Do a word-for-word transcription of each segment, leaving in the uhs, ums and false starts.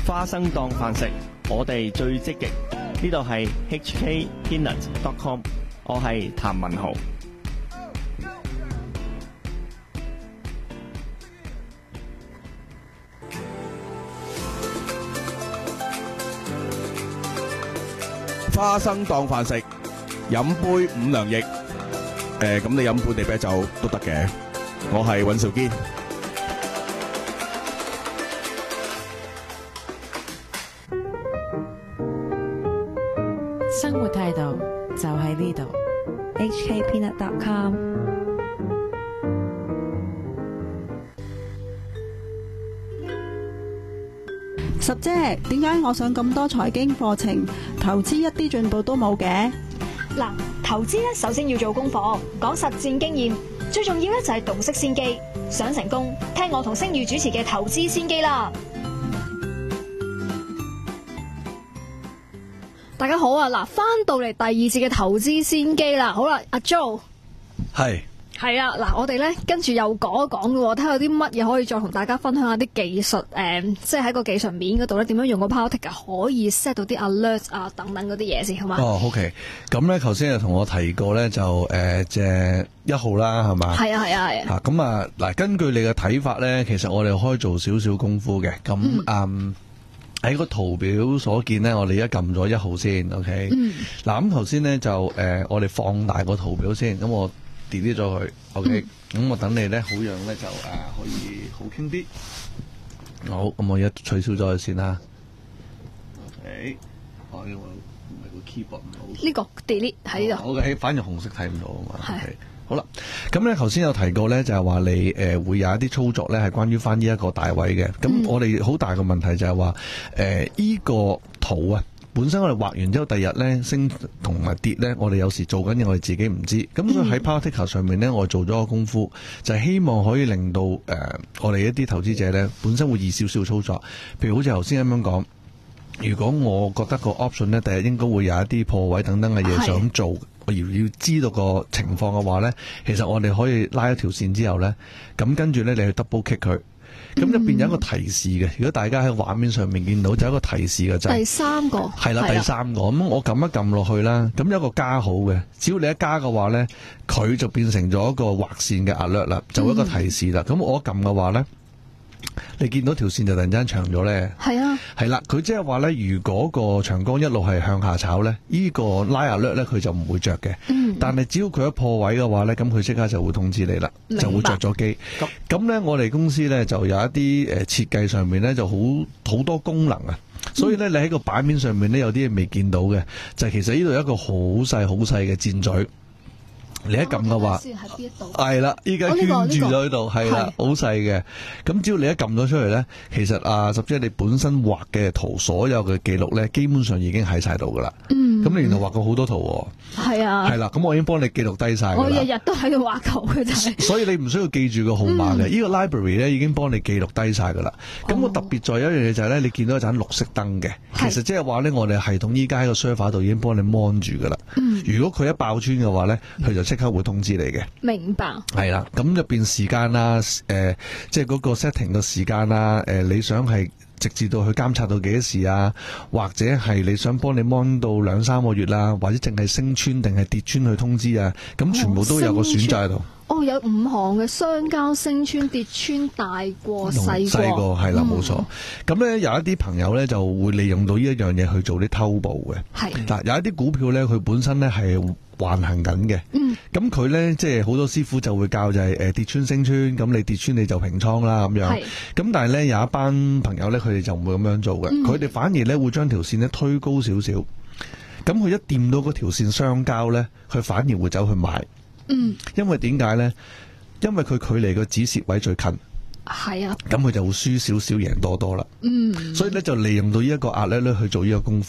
花生當飯食，我哋最積極。呢度係 H K Peanut dot com， 我係譚文豪。 花生當飯食，飲杯五糧液。誒，咁你飲本地啤酒都得嘅。我係尹兆堅。 生活態度就喺呢度。 H K Peanut dot com。 十姐，點解我上咁多財經課程，投資一啲進步都冇嘅？ 嗱，投資咧首先要做功課，講實戰經驗，最重要咧就係洞悉先機。想成功，聽我同星宇主持嘅投資先機啦。大家好啊！嗱，翻到嚟第二節嘅投資先機啦。好啦，阿 Joe 係係啊，嗱，我哋咧跟住又講一講嘅，睇下有啲乜嘢可以再同大家分享下啲技術，誒、嗯，即係喺個技術面嗰度咧，點樣用個 Power Ticker 可以 set 到啲 alert 啊等等嗰啲嘢先，好嘛？ 哦 ，OK， 咁咧頭先就同我提過咧，就誒隻一號啦，係嘛？ 係啊，係啊，係啊。 咁啊，嗱，根據你嘅睇法咧，其實我哋可以做少少功夫嘅。咁嗯。嗯喺個圖表所見咧，我哋而家撳咗一號先 ，OK。嗯。嗱，咁頭先咧就誒、呃，我哋放大個圖表先，咁我 delete 咗佢 ，OK。咁、嗯、我等你咧，好讓咧就誒、呃、可以好傾啲。好，咁我而家取消咗佢先啦。OK。我唔係個 keyboard 唔好。 呢個 delete 喺呢度。 OK，反而紅色睇唔到啊嘛。 係。 Okay。好啦，咁咧頭先有提過咧，就係話你誒、呃、會有一啲操作咧，係關於翻呢一個大位嘅。咁、嗯、我哋好大個問題就係話，誒依個圖啊，本身我哋畫完之後，第日咧升同埋跌咧，我哋有時做緊嘢，我哋自己唔知。咁所以喺 Power Ticker 上面咧，我做咗個功夫，就係希望可以令到誒、呃、我哋一啲投資者咧，本身會易少少操作。譬如好似頭先咁樣講，如果我覺得個 option 咧，第日應該會有一啲破位等等嘅嘢想做。我要要知道個情況嘅話咧，其實我哋可以拉一條線之後咧，咁跟住咧你去 double click 佢，咁入邊有一個提示嘅。如果大家喺畫面上面見到，就有一個提示嘅就係、 第三個係啦，第三個咁我撳一撳落去啦，咁有一個加號嘅，只要你一加嘅話咧，佢就變成咗一個劃線嘅 alert 啦，就一個提示啦。咁、嗯、我一撳嘅話咧，你見到條線就突然間長咗咧， 係啊， 係啦，佢即係話咧，如果個長江一路係向下炒咧，呢、這個拉下略咧，佢就唔會着嘅。嗯，但係只要佢一破位嘅話咧，咁佢即刻就會通知你啦，就會着咗機。咁咁咧，我哋公司咧就有一啲誒設計上面咧就好好多功能啊，所以咧你喺個版面上面咧有啲嘢未見到嘅，就係、其實呢度有一個好細好細嘅箭嘴。你一撳嘅話，係啦，依家圈住咗喺度，係啦，好細嘅。咁只要你一撳咗出嚟咧，其實啊，十姐你本身畫嘅圖，所有嘅記錄咧，基本上已經喺晒度噶啦。嗯。咁你原來畫過好多圖喎。係啊。係啦，咁我已經幫你記錄低晒。我日日都喺度畫圖嘅啫。所以你唔需要記住個號碼嘅，呢、嗯、個 library 咧已經幫你記錄低晒噶啦。咁、哦、我特別在有一樣嘢就係咧，你見到一盞綠色燈嘅，其實即係話咧，我哋系統依家喺個 server 度已經幫你 mon 住噶啦。嗯。如果佢一爆穿嘅話咧，佢就即刻會通知你嘅。明白。係啦，咁入邊時間啦，誒、呃，即係嗰個 setting 嘅時間啦，誒、呃，你想係直至到去監察到幾多時啊，或者係你想幫你 mon 到兩三個月啦，或者淨係升穿定係跌穿去通知啊，咁全部都有個選擇喺度。哦，有五行嘅相交、升穿、跌穿、大過、細過。細過係啦，冇錯。咁咧有一啲朋友咧就會利用到呢一樣嘢去做啲偷步嘅。係。嗱，有一啲股票咧，佢本身咧係橫行緊嘅。嗯。咁佢咧即係好多師傅就會教就係誒跌穿升穿，咁你跌穿你就平倉啦咁樣。係。咁但係咧有一班朋友咧，佢哋就唔會咁樣做嘅。佢哋反而咧會將條線咧推高少少。咁佢一掂到嗰條線相交咧，佢反而會走去買。嗯，因為點解咧？因為佢距離個止蝕位最近，係啊，咁佢就會輸少少贏多多啦。嗯，所以咧就利用到呢一個壓力咧去做呢個功夫啦。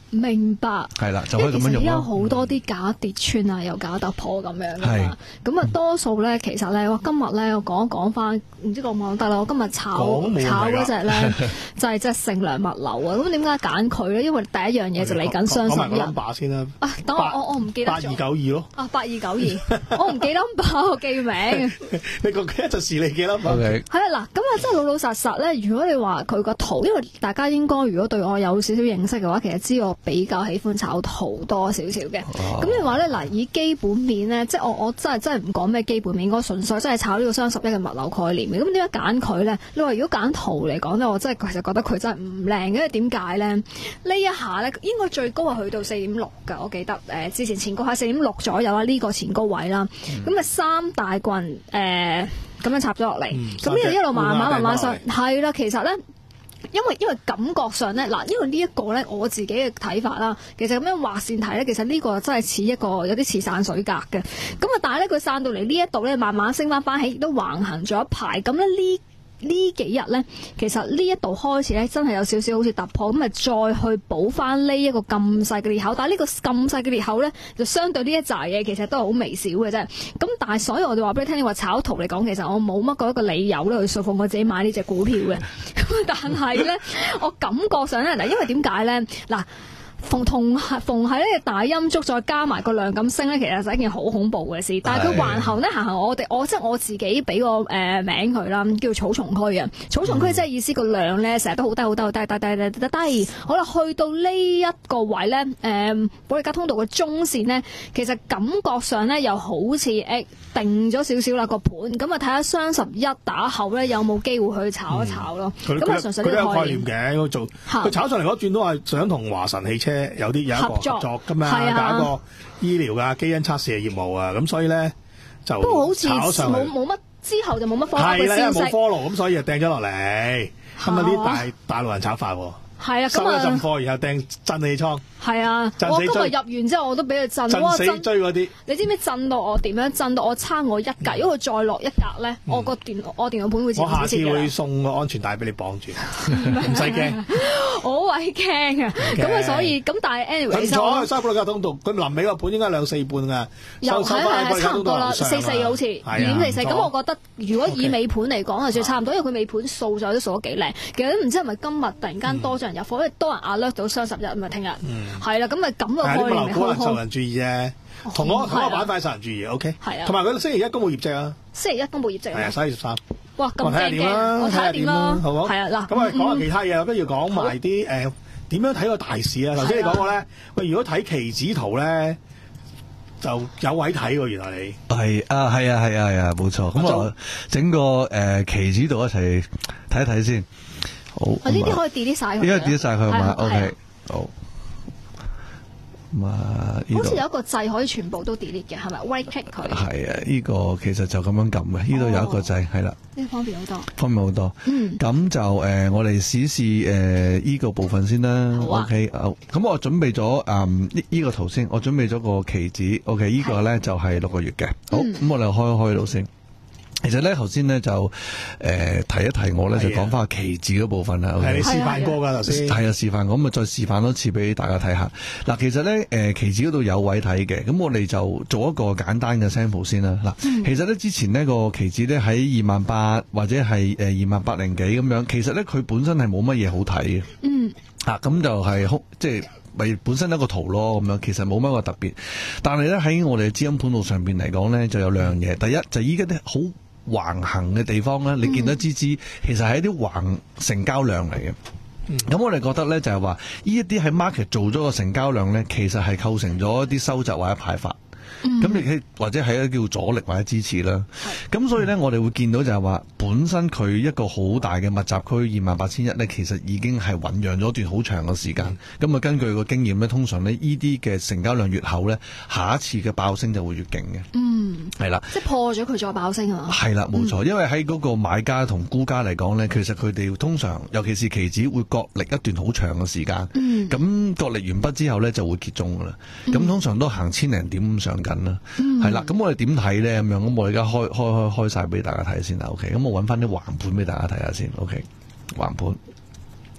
明白。 係啦，就可以咁樣用因為其實而家咯。 好多啲假跌穿啊，又假突破咁樣噶係嘛。咁啊，多數咧，其實咧，我今日咧，我講一講翻，唔知講唔講得啦。我今日炒講冇問題㗎炒嗰只咧，就係隻盛良物流啊。咁點解揀佢咧？因為第一樣嘢就嚟緊雙十講埋個一。 number 先啦。 啊，等我八我我唔記得咗。 八二九二咯。 啊，八二九二，我唔記 number，我記名。 你個一陣時你記 number。 O K， 係啊，嗱，咁啊，真係老老實實咧。如果你話佢個圖，因為大家應該如果對我有少少認識嘅話，其實知我比較喜歡炒圖多少少嘅。咁你話咧，嗱，以基本面咧，即係我我真係真係唔講咩基本面，我純粹真係炒呢個雙十一嘅物流概念嘅。咁點解揀佢咧？你話如果揀圖嚟講咧，我真係其實覺得佢真係唔靚嘅，因為點解咧？呢一下咧，應該最高係去到四點六㗎，我記得誒、呃、之前前高係四點六左右啦，呢、這個前高位啦。咁啊、嗯、三大棍誒。呃咁樣插咗落嚟，咁呢、嗯、一路慢慢慢慢上，係啦。其實咧，因為因為感覺上咧，嗱，因為呢一個咧，我自己嘅睇法啦，其實咁樣畫線睇咧，其實呢個真係似一個有啲似散水格嘅。咁啊，但係咧，佢散到嚟呢一度咧，慢慢升翻翻起，亦都橫行咗一排。咁咧呢呢幾日咧，其實呢一度開始咧，真係有少少好似突破，咁咪再去補翻呢一個咁細嘅裂口。但係呢個咁細嘅裂口咧，就相對呢一紮嘢其實都係好微小嘅啫。咁但係所以我哋話俾你聽，你話炒圖嚟講，其實我冇乜嗰一個理由咧去說服我自己買呢隻股票嘅。咁但係咧，我感覺上咧，嗱，因為點解咧？嗱。逢同逢係呢個大陰燭，再加埋個量咁升咧，其實係一件好恐怖嘅事。但係佢橫行咧，行行我哋我即係我自己俾個誒、呃、名佢啦，叫草叢區啊。草叢區即係意思個量咧，成日都好低好低好低低低低低低。好啦，去到呢一個位咧，誒、呃、保利加通道嘅中線咧，其實感覺上咧又好似誒定咗少少啦個盤。咁啊睇下雙十一打後咧有冇機會去炒一炒咯。咁啊、嗯、純粹呢個概念嘅，佢做佢炒上嚟嗰轉都係想同華晨汽車有啲有一個合作㗎嘛，搞、啊、一個醫療啊、基因測試嘅業務啊，咁所以咧就不過好似炒上冇冇乜之後就冇乜 follow 係啦，因為冇 follow 咁，所以就掟咗落嚟。咁啊啲大大陸人炒法喎。 係啊， 收一陣貨，然後掟震氣倉。 係啊，我今日入完之後，我都俾佢震， 震死震追嗰啲。 你知唔知震到我點樣？震到我差我一格，因為佢再落一格咧，我個電我電腦盤會自己我下次會送個安全帶俾你綁住，唔使驚。 好鬼驚啊！咁啊，所以咁但係 anyway， 唔錯，收保利加通道，佢臨尾個盤應該兩四半㗎，收收翻保利加差唔多啦，四四好似二點四四。咁我覺得如果以尾盤嚟講，就算差唔多，因為佢尾盤掃咗都掃得幾靚。其實都唔知係咪今日突然間多咗人入貨，因為多人壓略到雙十一咪聽日係啦，咁咪咁個概念咪好好。 受人注意啫，同我同我板塊受人注意 ，OK。係啊，同埋佢星期一公佈業績啊。星期一公佈業績啊。係啊，十一月十三。哇，咁正嘅，我睇下點啦，好唔好？係啊，嗱， 咁啊講下其他嘢，不如講埋啲誒點樣睇個大市啊？頭先你講過咧，喂，如果睇期指圖咧，就有位睇喎，原來你係啊，係啊，係啊，係啊，冇錯。咁我整個誒期指圖一齊睇一睇先。好， 呢啲可以 delete 晒佢， 呢個 delete 晒佢嘛 ？OK，好。咁啊， 好似有一個掣可以全部都 delete 嘅，係咪 ？Right click 佢。係啊，呢個其實就咁樣撳嘅，呢度有一個掣，係啦。 呢方便好多。 方便好多。嗯。咁就誒，我哋試試誒呢個部分先啦。 好啊。 OK，好。咁我準備咗誒呢呢個圖先，我準備咗個期指。OK，呢個咧就係六個月嘅。好，咁我哋開一開到先。其實咧，頭先咧就誒、呃、提一提我咧，就講翻期指嗰部分啦。 係你示範過㗎頭先， 係啊，示範過咁啊，再示範多次俾大家睇下。嗱，其實咧誒、呃、期指嗰度有位睇嘅，咁我哋就做一個簡單嘅 sample 先啦。嗱、嗯，其實咧之前呢個期指咧喺二萬八或者係誒二萬八零幾咁樣，其實咧佢本身係冇乜嘢好睇嘅。嗯。啊，咁就係好即係。咪本身一個圖咯，咁樣其實冇乜個特別。但係咧喺我哋資金盤路上邊嚟講咧，就有兩樣嘢。第一就依家啲好橫行嘅地方咧，你見到支支其實係一啲橫成交量嚟嘅。咁、嗯、我哋覺得咧就係話，呢一啲喺 market 做咗個成交量咧，其實係構成咗一啲收集或者派發。咁你可以或者係一個叫阻力或者支持啦。咁、嗯、所以咧，我哋會見到就係話，本身佢一個好大嘅密集區二萬八千一咧，其實已經係醞釀咗段好長嘅時間。咁啊、嗯，根據個經驗咧，通常呢呢啲嘅成交量越厚咧，下一次嘅爆升就會越勁嘅。嗯，係啦，即係破咗佢再爆升啊嘛。係啦，冇錯，嗯、因為喺嗰個買家同沽家嚟講咧，其實佢哋通常，尤其是期指會角力一段好長嘅時間。嗯，咁角力完畢之後咧，就會結中噶啦。咁、嗯、通常都行千零點咁上緊啦。係啦、嗯，咁我哋點睇咧？咁樣，咁我哋而家開開開開晒俾大家睇先啦。OK，咁我揾翻啲橫盤俾大家睇下先。OK，橫盤。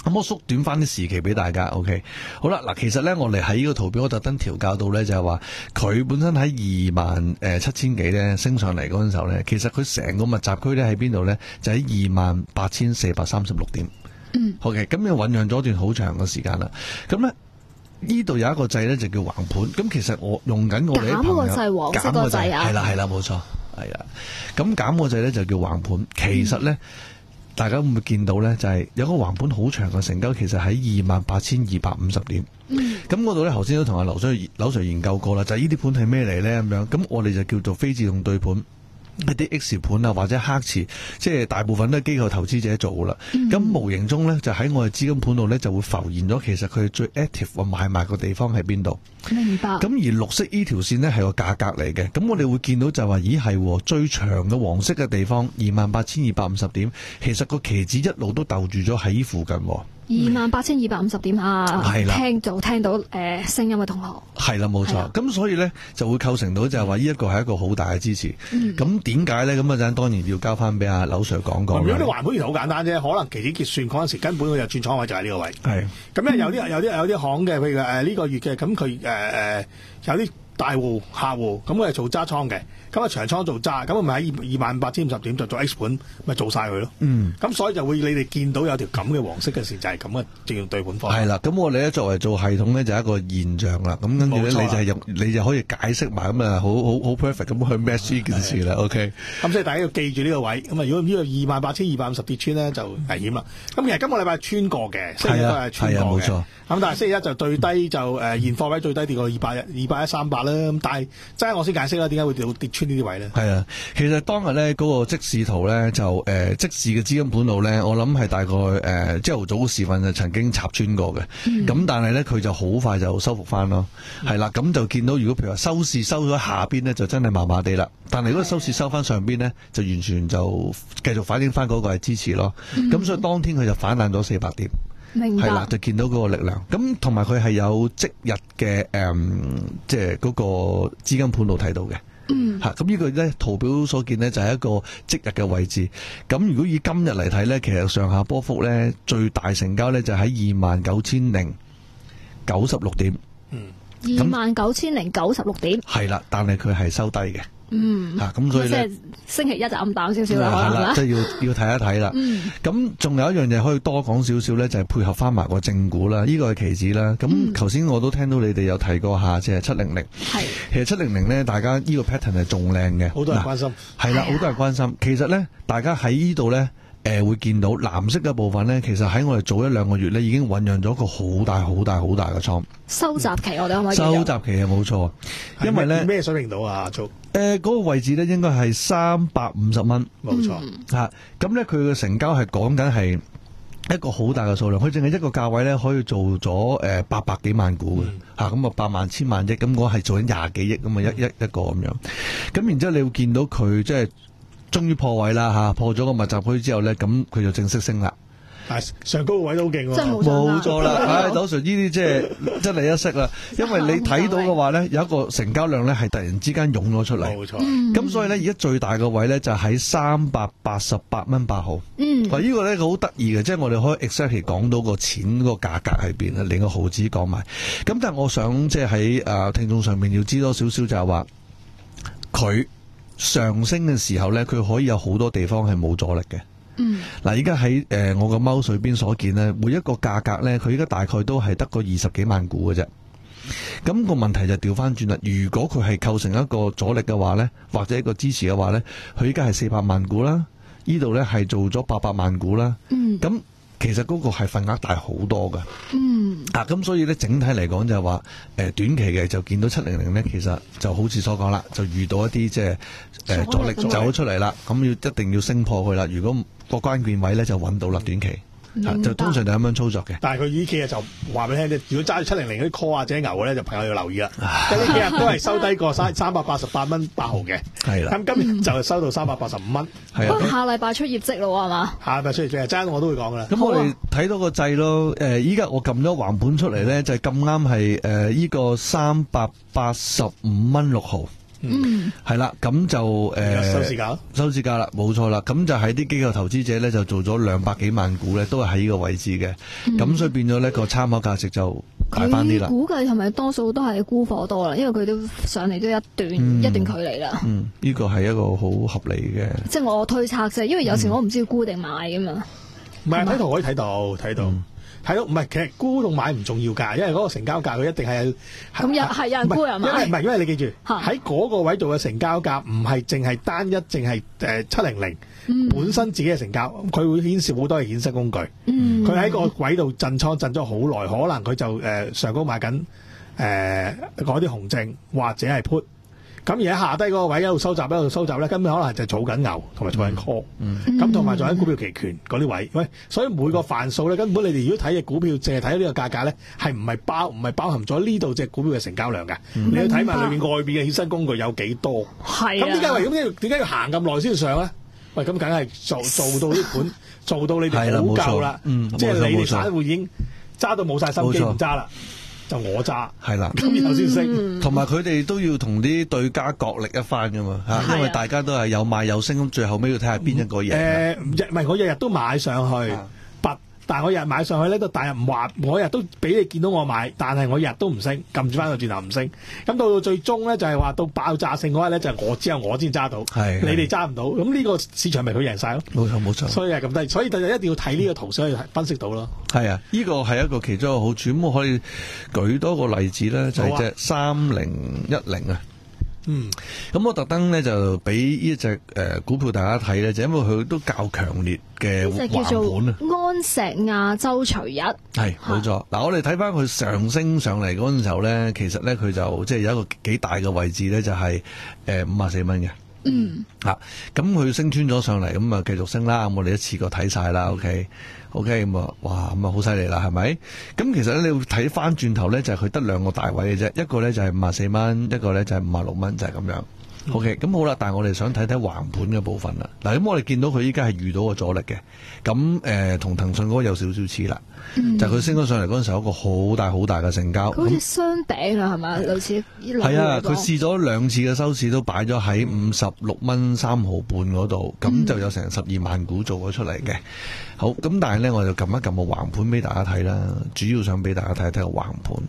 咁我縮短翻啲時期俾大家 ，OK， 好啦，嗱，其實咧我哋喺呢個圖表我特登調校到咧，就係話佢本身喺二萬誒七千幾咧升上嚟嗰陣時候咧，其實佢成個密集區咧喺邊度咧？就喺二萬八千四百三十六點。嗯，OK， 咁又醞釀咗一段好長嘅時間啦。咁咧呢度有一個掣咧就叫橫盤。咁其實我用緊我哋啲朋友減個掣，黃色個掣啊， 係啦係啦冇錯，係啦。咁減個掣咧就叫橫盤。其實咧。嗯大家會唔會見到咧？就係、是、有個橫盤好長嘅成交，其實喺二萬八千二百五十點。咁嗰度咧，頭先都同阿劉 Sir 劉 Sir 研究過啦。就係呢啲盤係咩嚟咧？咁樣咁我哋就叫做非自動對盤。一啲 X 盤啊，或者黑池，即係大部分都係機構投資者做噶啦。咁、嗯、無形中咧，就喺我哋資金盤度咧，就會浮現咗其實佢最 active 嘅買賣個地方喺邊度。 明白。咁而綠色呢條線呢係個價格嚟嘅。咁我哋會見到就係話，咦係最長嘅黃色嘅地方，二萬八千二百五十點，其實個期指一路都逗住咗喺呢附近。 二萬八千二百五十點啊！ 係啦， 聽就聽到誒、呃、聲音嘅同學。 係啦，冇錯。咁所以咧就會構成到就係話呢一個係一個好大嘅支持。咁點解咧？咁啊陣當然要交翻俾阿劉 Sir 講講。 如果你橫盤其實好簡單啫，可能期指結算嗰陣時根本佢就轉倉位就係呢個位。係。咁咧有啲有啲有啲行嘅，譬如誒呢個月嘅，咁佢誒誒有啲大戶客戶，咁佢係做揸倉嘅。咁啊長倉做揸，咁咪喺二二萬八千五十點就做 X 盤，咪做晒佢咯。嗯，咁所以就會你哋見到有條咁嘅黃色嘅線，就係咁嘅正用對盤方。係啦，咁我哋咧作為做系統咧就係一個現象啦。咁跟住咧你就係用你就可以解釋埋咁啊，好好好 perfect 咁去 match 呢件事啦。OK，咁所以大家要記住呢個位。咁啊，如果呢個二萬八千二百五十跌穿咧，就危險啦。咁其實今個禮拜穿過嘅，星期一都係穿過嘅。冇錯。咁但係星期一就最低就誒、呃、現貨位最低跌過二百二百一三百啦。咁但係真係我先解釋啦，點解會跌跌穿呢啲位咧？係啊，其實當日咧嗰個即市圖咧就誒、呃、即市嘅資金盤路咧，我諗係大概誒朝頭早時分就曾經插穿過嘅。咁、嗯、但係咧佢就好快就收復翻咯。係、嗯、啦，咁就見到如果譬如話收市收咗下邊咧，就真係麻麻地啦。但係如果收市收翻上邊咧，就完全就繼續反映翻嗰個係支持咯。咁、嗯、所以當天佢就反彈咗四百點。係啦，就見到嗰個力量，咁同埋佢係有即日嘅誒，即係嗰個資金盤度睇到嘅。嗯，吓咁呢個咧圖表所見呢，就係一個即日嘅位置。咁如果以今日嚟睇咧，其實上下波幅咧最大成交咧就喺二萬九千零九十六點。嗯，二萬九千零九十六點。係啦，但係佢係收低嘅。嗯，吓咁所以咧，星期一就暗淡少少啦，係啦，即係要要睇一睇啦。嗯，咁仲有一樣嘢可以多講少少咧，就係配合翻埋個正股啦，呢個係期指啦。咁頭先我都聽到你哋有提過下，即係七零零。係，其實七零零咧，大家呢個 pattern 係仲靚嘅，好多人關心。係啦，好多人關心。其實咧，大家喺呢度咧。誒、呃、會見到藍色嘅部分咧，其實喺我哋早一兩個月咧已經醖釀咗一個好大、好大、好大嘅倉收集期，我哋可唔可以收集期啊？冇錯，因為咧咩水平到啊？做誒嗰個位置咧，應該係三百五十蚊，冇錯嚇。咁咧佢嘅成交係講緊係一個好大嘅數量，佢淨係一個價位咧可以做咗誒八百幾萬股嘅嚇，咁啊八萬千萬億，咁我係做緊廿幾億咁啊一一一個咁樣。咁然之後你會見到佢即係。終於破位啦嚇，破咗個密集區之後咧，咁佢就正式升啦。上高個位都好勁喎，冇錯啦。唉，劉 Sir 呢啲即係真係一識啦，因為你睇到嘅話咧，有一個成交量咧係突然之間湧咗出嚟，冇錯。咁、嗯、所以咧，而家最大個位咧就喺三百八十八蚊八毫。嗯，嗱呢個咧好得意嘅，即係我哋可以 exactly 講到個錢個價格喺邊啊，連個毫子講埋。咁但係我想即係喺誒聽眾上面要知多少少就係話佢。上升嘅時候咧，佢可以有好多地方係冇阻力嘅。嗯，嗱，而家喺誒我個貓水邊所見咧，每一個價格咧，佢而家大概都係得個二十幾萬股嘅啫。咁個問題就調翻轉啦。如果佢係構成一個阻力嘅話咧，或者一個支持嘅話咧，佢而家係四百萬股啦，呢度咧係做咗八百萬股啦。嗯，咁。其實嗰個係份額大好多噶，嗯，啊，咁所以咧整體嚟講就係話，誒短期嘅就見到七零零咧，其實就好似所講啦，就遇到一啲即係誒阻力走咗出嚟啦，咁要一定要升破佢啦。如果個關鍵位咧就揾到啦，短期。啊、就通常就咁樣操作嘅，但係佢呢幾日就話俾你聽，如果揸住七零零嗰啲 call 或者牛嘅咧，就朋友要留意啦。咁呢幾日都係收低過三三百八十八蚊八毫嘅，係啦。咁今日就收到三百八十五蚊。係啊，下禮拜出業績咯，係嘛？下禮拜出業績，爭我都會講噶啦。咁我哋睇到個掣咯，誒，依家我撳咗橫盤出嚟咧，就係咁啱係誒依個三百八十五蚊六毫。 嗯，係啦，咁就誒收市價， 收市價啦，冇錯啦。咁就喺啲機構投資者咧就做咗兩百幾萬股咧，都係喺呢個位置嘅。咁、嗯、所以變咗呢個參考價值就大翻啲啦。 估計係咪多數都係沽貨多啦？因為佢都上嚟都一段、嗯、一段距離啦。 嗯，呢個係一個好合理嘅。 即係我推測啫，因為有時我唔知要沽定買噶嘛。 唔係睇圖可以睇到，睇到。嗯睇到唔係，其實沽同買唔重要㗎，因為嗰個成交價佢一定係咁有係有人沽人買。 因為唔係，因為你記住喺嗰個位度嘅成交價唔係淨係單一，淨係誒七零零本身自己嘅成交，佢會顯示好多嘅衍生工具。佢、嗯、喺個位度震倉震咗好耐，可能佢就誒、呃、上高買緊誒嗰啲紅證或者係 put。咁而喺下低嗰個位一路收集一路收集咧，根本可能就係儲緊牛同埋儲緊 call，咁同埋做緊股票期權嗰啲位。喂，所以每個範數咧，根本你哋如果睇嘅股票，淨係睇呢個價格咧，係唔係包唔係包含咗呢度隻股票嘅成交量㗎？嗯、你要睇埋裏面外邊嘅衍生工具有幾多？係咁點解？咁點點解要行咁耐先上咧？喂，咁梗係做做到呢盤，做到你哋好夠啦。即係你哋散戶已經揸到冇晒心機唔揸啦。就我揸係啦， 咁然後先升， 同埋佢哋都要同啲對家角力一番噶嘛嚇，因為大家都係有買有升，咁最後尾要睇下邊一個贏。 誒唔係我日日都買上去，拔，但係我日日買上去咧都大日唔話，我日都俾你見到我買，但係我日日都唔升，撳住翻個轉頭唔升。咁到到最終咧就係話到爆炸性嗰日咧就係我只有我先揸到，你哋揸唔到。咁呢個市場咪佢贏晒咯？冇錯冇錯。所以係咁低，所以就一定要睇呢個圖先可以分析到咯。 係啊，呢個係一個其中一個好處。咁我可以舉多個例子咧，就係隻三零一零啊。嗯，咁我特登咧就俾呢隻誒股票大家睇咧，就因為佢都較強烈嘅橫盤啊。 安石亞洲隨日係冇錯。嗱，我哋睇翻佢上升上嚟嗰陣時候咧，其實咧佢就即係有一個幾大嘅位置咧，就係誒五十四蚊嘅。嗯，吓咁佢升穿咗上嚟，咁啊繼續升啦。咁我哋一次過睇晒啦。OK。O K， 咁啊，哇，咁啊好犀利啦，係咪？咁其實咧，你要睇翻轉頭咧，就係佢得兩個大位嘅啫，一個咧就係五十四蚊，一個咧就係五十六蚊，就係、是、咁樣。嗯、O K， 咁好啦，但係我哋想睇睇橫盤嘅部分啦。嗱，咁我哋見到佢依家係遇到個阻力嘅，咁誒同騰訊嗰個有少少似啦，嗯、就係佢升咗上嚟嗰陣時候，有一個好大好大嘅成交。 好似雙頂啦，係咪？類似係啊，佢試咗兩次嘅收市都擺咗喺五十六蚊三毫半嗰度，咁、嗯、就有成十二萬股做咗出嚟嘅。好，咁但係咧，我就撳一撳個橫盤俾大家睇啦，主要想俾大家睇一睇個橫盤。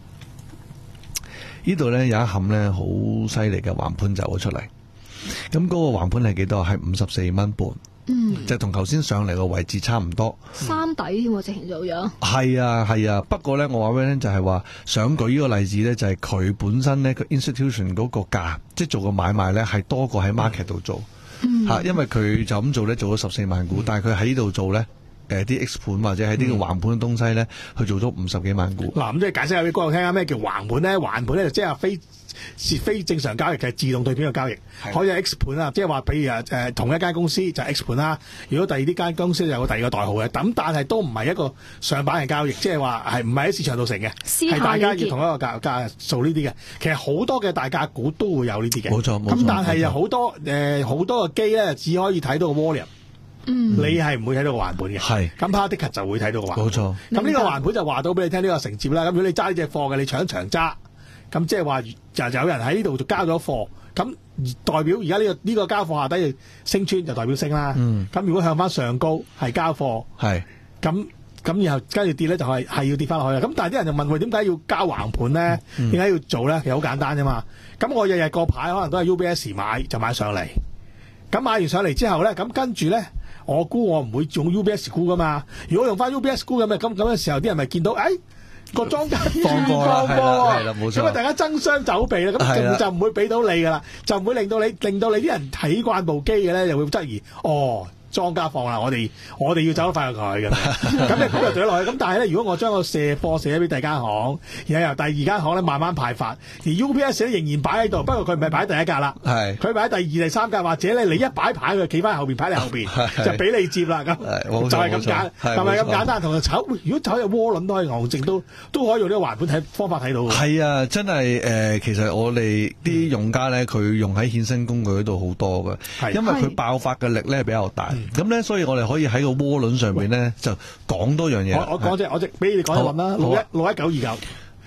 呢度咧有一冚咧好犀利嘅橫盤走咗出嚟，咁嗰個橫盤係幾多？係五十四蚊半，嗯，就同頭先上嚟個位置差唔多。 三底添喎，直情做咗。 係啊係啊，不過咧我話俾你聽就係話，想舉呢個例子咧，就係佢本身咧，佢 institution 嗰個價，即係做個買賣咧，係多過喺 market 度做，吓、嗯，因為佢就咁做咧，做咗十四萬股，嗯、但係佢喺呢度做咧。誒啲 X 盤或者係呢個橫盤嘅東西咧，去做咗五十幾萬股。 嗱、嗯，咁即係解釋下俾觀眾聽下咩叫橫盤咧？橫盤咧就即係非是非正常交易嘅自動對盤嘅交易，可以係 X 盤啊，即係話譬如誒誒同一間公司就係 X 盤啦。如果第二啲間公司就有個第二個代號嘅，咁但係都唔係一個上板嘅交易，即係話係唔係喺市場度成嘅，係大家要同一個價價做呢啲嘅。其實好多嘅大價股都會有呢啲嘅， 冇錯冇錯。 咁但係有好多誒好、呃、多嘅機咧，只可以睇到個 volume。嗯，你係唔會睇到個橫盤嘅，係咁 Particus 就會睇到個橫盤，冇錯。咁呢個橫盤就話到俾你聽呢個承接啦。咁如果你揸呢隻貨嘅，你搶長揸，咁即係話就有人喺呢度就交咗貨，咁代表而家呢個呢、呢個交貨下低升穿就代表升啦。嗯，咁如果向翻上高係交貨，係咁咁然後跟住跌咧就係、係、係要跌翻落去。咁但係啲人就問佢點解要交橫盤咧？點解、嗯、要做咧？其實好簡單啫嘛。咁我日日個牌可能都係 U B S 買就買上嚟，咁買完上嚟之後咧，咁跟住咧。我估我唔會用 U B S 估噶嘛，如果用翻 U B S 估咁嘅咁咁嘅時候，啲人咪見到，誒個莊家放過啦，係啦，冇錯，咁啊大家爭相走避啦，咁就就唔會俾到你噶啦，就唔會令到你令到你啲人睇慣部機嘅咧，就會質疑，哦。莊家放啦，我哋我哋要走得快過佢嘅，咁你估就懟落去。咁但係咧，如果我將個卸貨卸咗俾第二間行，然後由第二間行咧慢慢派發，而 U P S 咧仍然擺喺度，不過佢唔係擺喺第一格啦，係佢擺喺第二、第三格，或者咧你一擺牌佢企翻後邊，排喺後邊就俾你接啦，咁就係咁簡，係咪咁簡單？同佢炒，如果炒隻窩輪都可以牛證，都都可以用呢個橫盤睇方法睇到。係啊，真係誒、呃，其實我哋啲用家咧，佢用喺衍生工具嗰度好多嘅，因為佢爆發嘅力咧比較大。咁咧，所以我哋可以喺個渦輪上邊咧就講多樣嘢。 我我講隻，我隻俾你講一輪啦，六一六一九二九，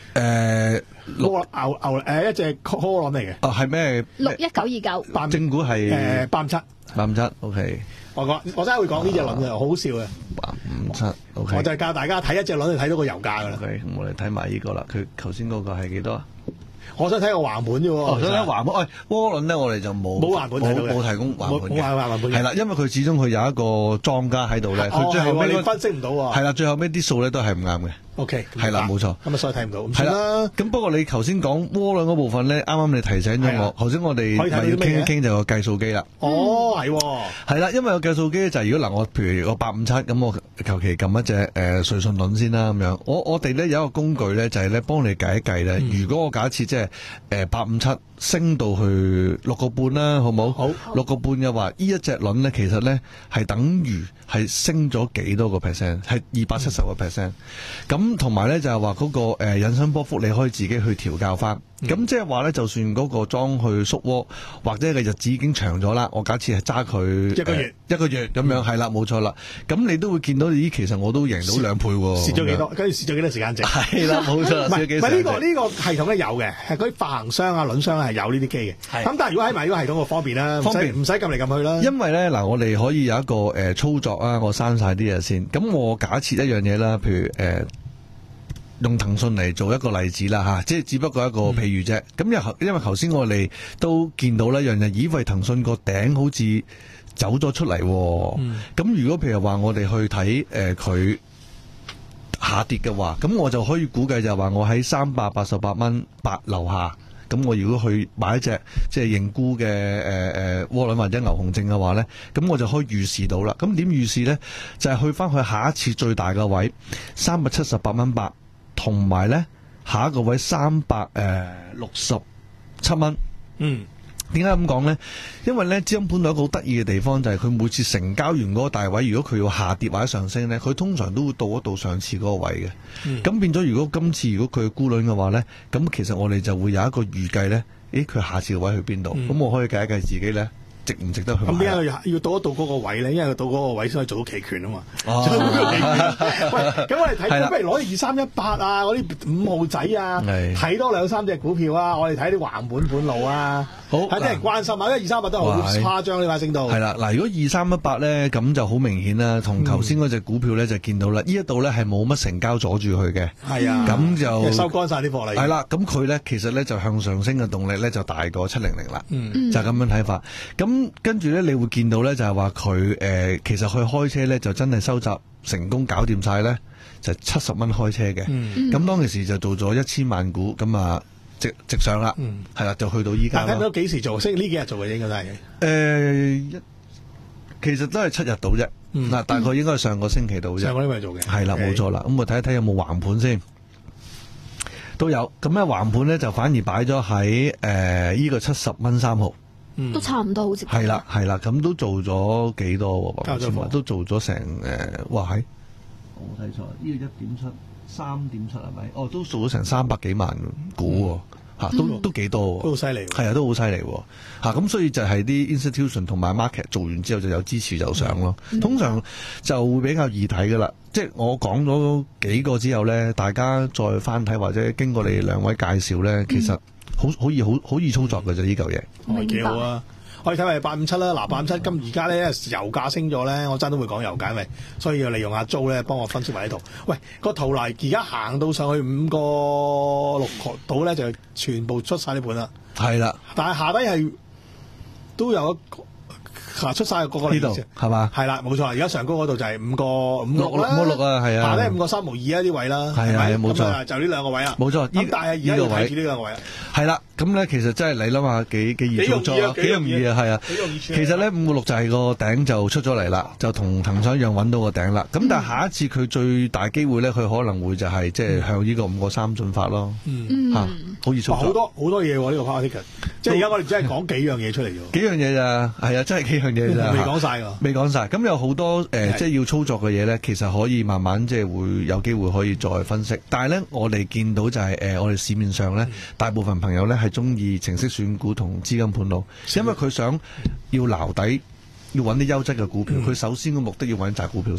誒牛牛誒一隻 call 嚟嘅。 哦，係咩？ 六一九二九。 正股係誒八五七。 八五七 ，OK。 我講我真係會講呢隻輪嘅，好好笑嘅。 八五七 ，OK。 我就係教大家睇一隻輪就睇到個油價㗎啦。 OK，我哋睇埋呢個啦。佢頭先嗰個係幾多啊？ 我想睇個橫盤啫喎。 我想睇橫盤。喂，窩輪咧，我哋就冇冇橫盤睇到嘅， 冇提供橫盤嘅。 冇橫盤。 係啦，因為佢始終佢有一個莊家喺度咧。佢最後尾你分析唔到喎。 係啦，最後尾啲數咧都係唔啱嘅。 O K， 係啦，冇錯。 咁啊，所以睇唔到。 係啦。咁不過你頭先講窩輪嗰部分咧，啱啱你提醒咗我。頭先我哋咪要傾一傾就個計數機啦。 哦，係喎。 係啦，因為個計數機就係如果嗱，我譬如個八五七咁，我求其撳一隻誒瑞信輪先啦咁樣。我我哋咧有一個工具咧，就係咧幫你計一計咧。如果我假設即係誒八五七升到去六個半啦，好冇？好。六個半嘅話，呢一隻輪咧，其實咧係等於係升咗幾多個 percent？係二百七十個 percent。咁同埋咧就係話嗰個誒引伸波幅，你可以自己去調校翻。咁即係話咧，就算嗰個莊去縮窩，或者個日子已經長咗啦，我假設係揸佢一個月、 呃、一個月咁樣，係啦、嗯，冇錯啦。咁你都會見到，咦，其實我都贏到兩倍喎。 蝕咗幾多？跟住蝕咗幾多時間值？ 係啦，冇錯。唔係唔係呢個呢、呢個系統咧有嘅，係嗰啲發行商啊、輪商係有呢啲機嘅。咁但係如果喺埋呢個系統個方便啦，方便唔使撳嚟撳去啦。 因為咧嗱，我哋可以有一個誒、呃、操作啊，我刪晒啲嘢先。咁我假設一樣嘢啦，譬如誒。呃用騰訊嚟做一個例子啦吓，即係只不過一個譬如啫。咁因為因為頭先我哋都見到咧，人人以為騰訊個頂好似走咗出嚟。咁、嗯、如果譬如話我哋去睇誒佢下跌嘅話，咁我就可以估計就係話我喺三百八十八蚊八樓下，咁我如果去買一隻即係認沽嘅誒誒窩輪或者牛熊證嘅話咧，咁我就可以預示到啦。咁點預示咧？就係、是、去翻去下一次最大嘅位三百七十八蚊八。同埋咧，下一個位三百誒六十七蚊。嗯，點解咁講咧？因為咧，資金盤有一個好得意嘅地方，就係、是、佢每次成交完嗰個大位，如果佢要下跌或者上升咧，佢通常都會到一到上次嗰個位嘅。咁、嗯、變咗，如果今次如果佢沽輪嘅話咧，咁其實我哋就會有一個預計咧，誒，佢下次嘅位去邊度？咁、嗯、我可以計一計自己咧。值唔值得去買？咁點解要要到一到嗰個位咧？因為佢到嗰個位先可以做到期權啊嘛。 哦， 喂，咁我哋睇，不如攞二三一八啊，嗰啲五號仔啊，睇多兩三隻股票啊，我哋睇啲橫盤盤路啊。好，睇啲人關心啊，因為二三一八都好誇張呢塊升到。係啦，嗱，如果二三一八咧，咁就好明顯啦，同頭先嗰隻股票咧就見到啦，呢一度咧係冇乜成交阻住佢嘅。係啊，咁就收乾晒啲貨嚟。 係啦，咁佢咧其實咧就向上升嘅動力咧就大過七零零啦。嗯，就咁樣睇法。咁跟住咧，你會見到咧就係話佢誒，其實佢開車咧就真係收集成功搞掂晒咧，就七十蚊開車嘅。嗯，咁當其時就做咗一千萬股，咁啊。直直上啦，係啦、嗯，就去到依家。 睇唔到幾時做？星呢幾日做嘅應該都係。誒、 呃，其實都係七日到啫。嗱、嗯，大概應該係上個星期到啫。 上個禮拜做嘅。 係啦，冇錯啦。咁我睇一睇有冇橫盤先，都有。咁咧橫盤咧就反而擺咗喺誒依個七十蚊三毫。 嗯、都差唔多，好似。 係啦，係啦，咁都做咗幾多？都做咗成誒，哇係！我睇錯，呢、這個一點七。三點七係咪？哦，都做咗成三百幾萬股喎，嚇、嗯，都、嗯、都幾多， 都好犀利， 係啊，都好犀利喎，嚇，咁所以就係啲 institution 同埋 market 做完之後就有支持就上咯，嗯、通常就會比較易睇噶啦，即係我講咗幾個之後咧，大家再翻睇或者經過你兩位介紹咧，其實好好易好好易操作嘅啫，呢嚿嘢， 係幾好啊！可以睇埋八五七啦，嗱八五七咁而家咧油價升咗咧，我真都會講油價，因為所以要利用阿租咧幫我分析埋呢圖。喂，個圖嚟而家行到上去五個六度咧，就全部出晒啲盤啦。係啦，但係下低係都有一個。出晒個個呢度係嘛？係啦，冇錯。而家上高嗰度就係五個五六啦，五六啊，係啊。下咧五個三毫二啊啲位啦，係啊，冇錯。就呢兩個位啊，冇錯。咁但係而家要睇住呢兩個位啊。係啦，咁咧其實真係你諗下幾幾易操作啊，幾容易啊，係啊。其實咧五個六就係個頂就出咗嚟啦，就同騰訊一樣揾到個頂啦。咁但係下一次佢最大機會咧，佢可能會就係即係向呢個五個三進發咯。嗯，嚇，好易操作。好多好多嘢喎呢個 part ticket，即係而家我哋真係講幾樣嘢出嚟啫。幾樣嘢咋？係啊，真係幾樣。未講晒㗎， 未講晒。咁有好多誒、呃，即係要操作嘅嘢咧，其實可以慢慢即係會有機會可以再分析。但係咧，我哋見到就係、是、誒、呃，我哋市面上咧，嗯、大部分朋友咧係中意程式選股同資金盤路，因為佢想要撈底，要揾啲優質嘅股票。佢、嗯、首先嘅目的要揾扎股票先。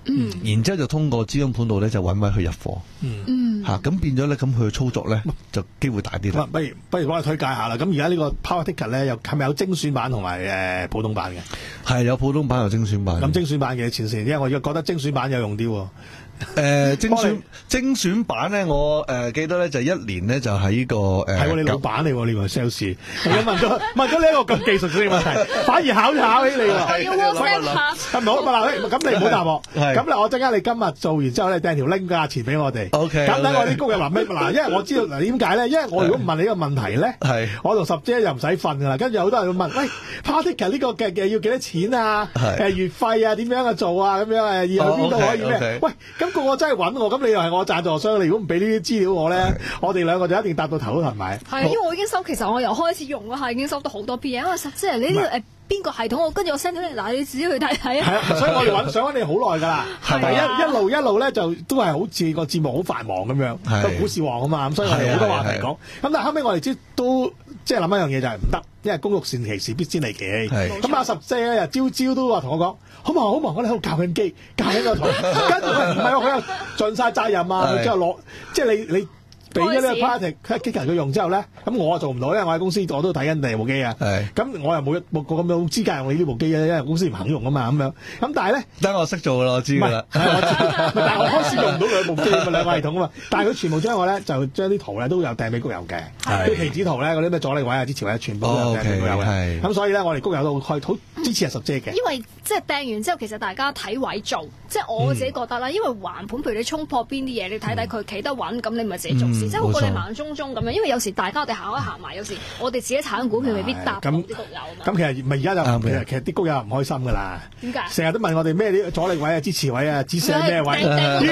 嗯，然之後就通過資金盤度咧就揾位去入貨， 嗯， 嚇咁變咗咧，咁佢嘅操作咧就機會大啲啦。 不如不如幫我推介下啦。咁而家呢個 Power Ticket 咧，又係咪有精選版同埋誒普通版嘅？ 係有普通版有精選版。 咁精選版嘅前線，因為我而家覺得精選版有用啲喎。 誒、呃、精選精選版咧，我誒、呃、記得咧就一年咧就喺呢、這個誒係喎，你老闆嚟喎，你個 sales， 我問咗問咗你一個咁技術性嘅問題，反而考考起你喎。 我要 WhatsApp 下。 係咪好？嗱，咁你唔好答我。咁咧，我陣間你今日做完之後咧，掟條 link 價錢俾我哋。O K。咁等我啲工友話咩？嗱，因為我知道嗱點解咧？因為我如果唔問你呢個問題咧，係我同十姐又唔使瞓㗎啦。跟住好多人會問，喂 ，Power Ticket 呢個嘅嘅要幾多錢啊？誒月費啊？點樣啊做啊？咁樣誒要去邊度可以咩？喂，咁個個真係揾我。咁你又係我贊助商，你如果唔俾呢啲資料我咧，我哋兩個就一定搭到頭都騰埋。 係，因為我已經收，其實我由開始用嗰下已經收到好多 P M，因為實即係呢啲誒邊個系統，我跟住我 send 咗你，嗱你自己去睇睇啊。係啊，所以我哋揾想揾你好耐㗎啦。係啊，一一路一路咧就都係好似個節目好繁忙咁樣，個股市王啊嘛，咁所以我哋好多話題講。咁但係後尾我哋知都即係諗一樣嘢就係唔得，因為公欲善其事，必先利其器。咁阿十四咧朝朝都話同我講。好忙好忙，我哋喺度教緊機，教緊個台，跟住佢唔係喎，佢又盡晒責任啊，佢之後攞，即係你你俾咗呢個 party 機人佢用之後咧，咁我做唔到，因為我喺公司我都睇緊第二部機啊，咁我又冇冇個咁樣資格用你呢部機啊，因為公司唔肯用啊嘛，咁樣，咁但係咧， 等我識做噶啦，我知噶啦， 但係我開始用唔到兩部機啊嘛，兩個系統啊嘛，但係佢全部將我咧就將啲圖咧都有掟俾谷友嘅，啲棋子圖咧嗰啲咩阻力位啊、支持位全部都有掟俾谷友嘅，咁所以咧我哋谷友都好好支持阿十姐嘅， 因為即係掟完之後，其實大家睇位做，即係我自己覺得啦，因為橫盤譬如你衝破邊啲嘢，你睇睇佢企得穩，咁你咪自己做事，即係好過你盲中中咁樣。因為有時大家我哋行一行埋，有時我哋自己炒緊股票未必搭到啲谷友啊嘛。咁其實咪而家就其實其實啲谷友唔開心噶啦。點解？成日都問我哋咩啲阻力位啊、支持位啊、指示咩位？唔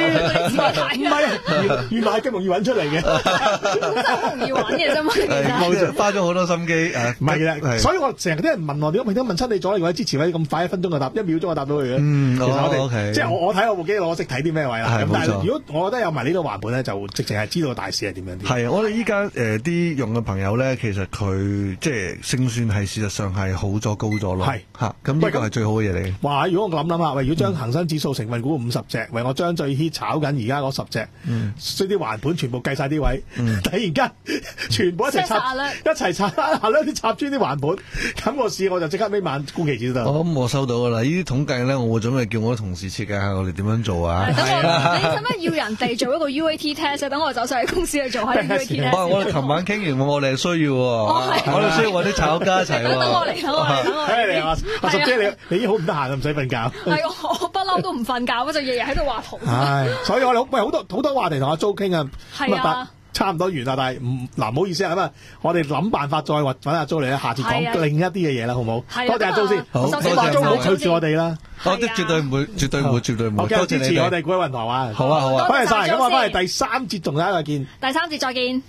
係，原來係咁容易揾出嚟嘅，真係好容易揾嘅啫嘛。 冇錯，花咗好多心機誒。 唔係啦，所以我成日啲人問我點解點解問親你阻力位、支持位咁快一分鐘就答，一秒鐘就答到佢嘅。嗯，其實我哋即係我我睇我部機，我識睇啲咩位啦。咁但係如果我覺得有埋呢個橫盤咧，就直情係知道大市係點樣啲。 係，我哋依家誒啲用嘅朋友咧，其實佢即係勝算係事實上係好咗高咗咯。係嚇，咁呢個係最好嘅嘢嚟。哇！ 如果我諗諗下，喂，如果將恒生指數成分股五十隻，喂，我將最 hit 炒緊而家嗰十隻，所以啲橫盤全部計晒啲位，突然間全部一齊插，一齊插下咧啲插穿啲橫盤，咁個市我就即刻尾晚沽期指數。 我咁我收到㗎啦，呢啲統計咧，我會準備叫我啲同事設計下我哋點樣做啊。 等我，你使乜要人哋做一個 U A T test？等我走上去公司去做下 U A T test。 我哋琴晚傾完，我哋係需要喎，我哋需要揾啲炒家一齊喎。 等我嚟，等我嚟，等我嚟。 你話阿十姐，你你已經好唔得閒，唔使瞓覺。 係我不嬲都唔瞓覺，我就日日喺度畫圖。 係，所以我哋喂好多好多話題同阿 Jo 傾啊。 係啊。 差唔多完啦，但係唔嗱唔好意思啊，咁啊，我哋諗辦法再揾阿 Jo 嚟，下次講另一啲嘅嘢啦，好唔好？多謝阿 Jo 先，首先話 Jo 唔好拒絕我哋啦。 我啲絕對唔會，絕對唔會，絕對唔會。 多謝支持我哋股海運台啊！ 好啊好啊， 多謝晒，咁我翻嚟第三節同大家再見。 第三節再見。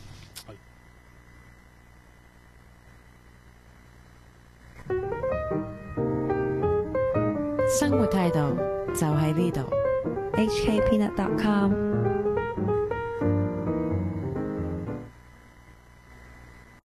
生活態度就喺呢度。 H K Peanut dot com